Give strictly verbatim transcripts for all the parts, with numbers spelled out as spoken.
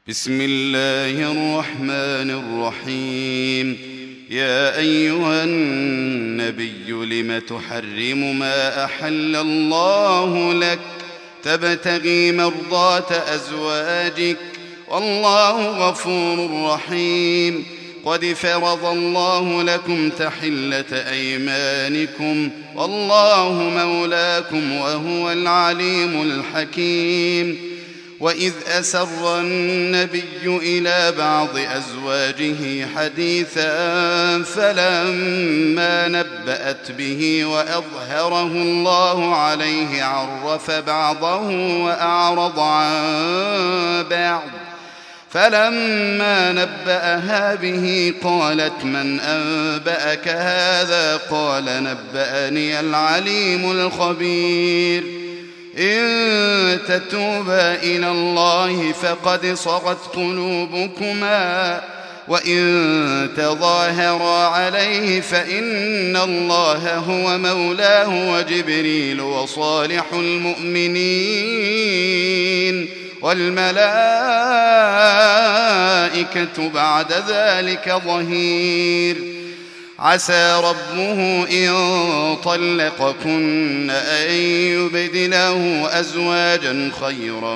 بسم الله الرحمن الرحيم. يا أيها النبي لم تحرم ما أحل الله لك تبتغي مرضات أزواجك والله غفور رحيم. قد فرض الله لكم تحلة أيمانكم والله مولاكم وهو العليم الحكيم. وإذ أسر النبي إلى بعض أزواجه حديثا فلما نبأت به وأظهره الله عليه عرف بعضه وأعرض عن بعض. فلما نبأها به قالت من أنبأك هذا؟ قال نبأني العليم الخبير. إن تتوبا إلى الله فقد صغت قلوبكما وإن تظاهرا عليه فإن الله هو مولاه وجبريل وصالح المؤمنين والملائكة بعد ذلك ظهير. عسى ربه إن طلقكن أن يبدله أزواجا خيرا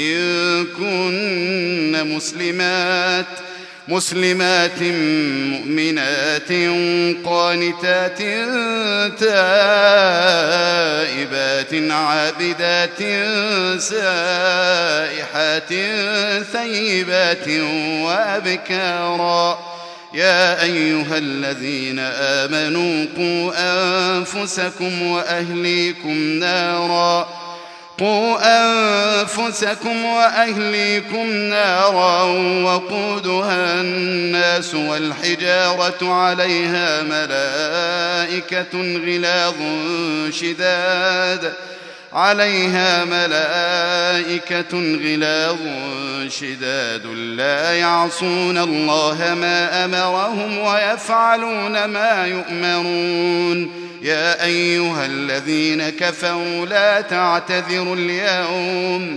منكن مسلمات مسلمات مؤمنات قانتات تائبات عابدات سائحات ثيبات وأبكارا. يا أيها الذين آمنوا قوا أنفسكم وأهليكم نارا قوا أنفسكم وأهليكم نارا وقودها الناس والحجارة عليها ملائكة غلاظ شداد عليها ملائكة غلاظ شداد لا يعصون الله ما أمرهم ويفعلون ما يؤمرون. يا أيها الذين كفروا لا تعتذروا اليوم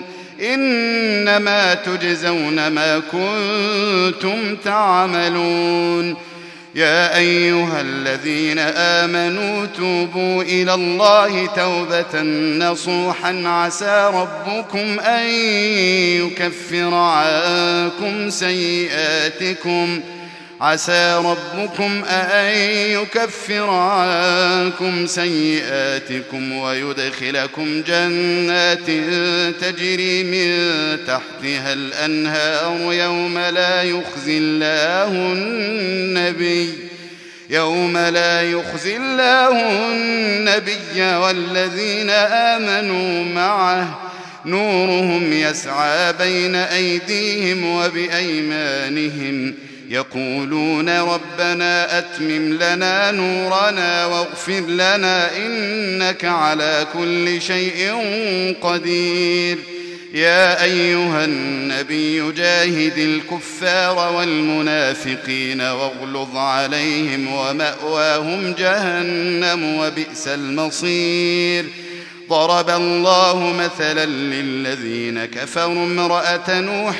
إنما تجزون ما كنتم تعملون. يا أيها الذين آمنوا توبوا إلى الله توبة نصوحا عسى ربكم أن يكفر عنكم سيئاتكم عسى ربكم أن يكفر عنكم سيئاتكم ويدخلكم جنات تجري من تحتها الأنهار يوم لا يخزي الله النبي يوم لا يخزي الله النبي والذين آمنوا معه نورهم يسعى بين أيديهم وبأيمانهم يقولون ربنا أتمم لنا نورنا واغفر لنا إنك على كل شيء قدير. يا أيها النبي جاهد الكفار والمنافقين واغلظ عليهم ومأواهم جهنم وبئس المصير. ضرب الله مثلا للذين كفروا امرأة نوح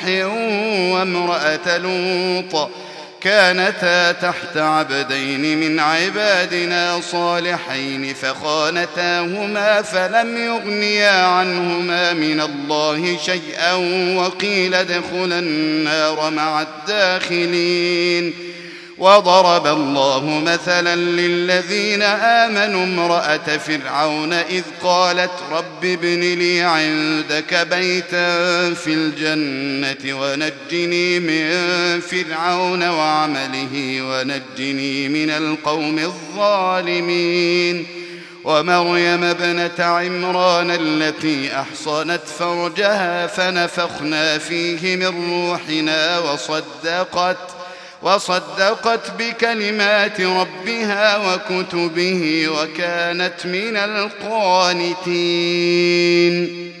وامرأة لوط كانتا تحت عبدين من عبادنا صالحين فخانتاهما فلم يغنيا عنهما من الله شيئا وقيل ادخلا النار مع الداخلين. وضرب الله مثلا للذين آمنوا امرأة فرعون إذ قالت رب ابن لي عندك بيتا في الجنة ونجني من فرعون وعمله ونجني من القوم الظالمين. ومريم ابنة عمران التي أحصنت فرجها فنفخنا فيه من روحنا وصدقت وصدقت بكلمات ربها وكتبه وكانت من القانتين.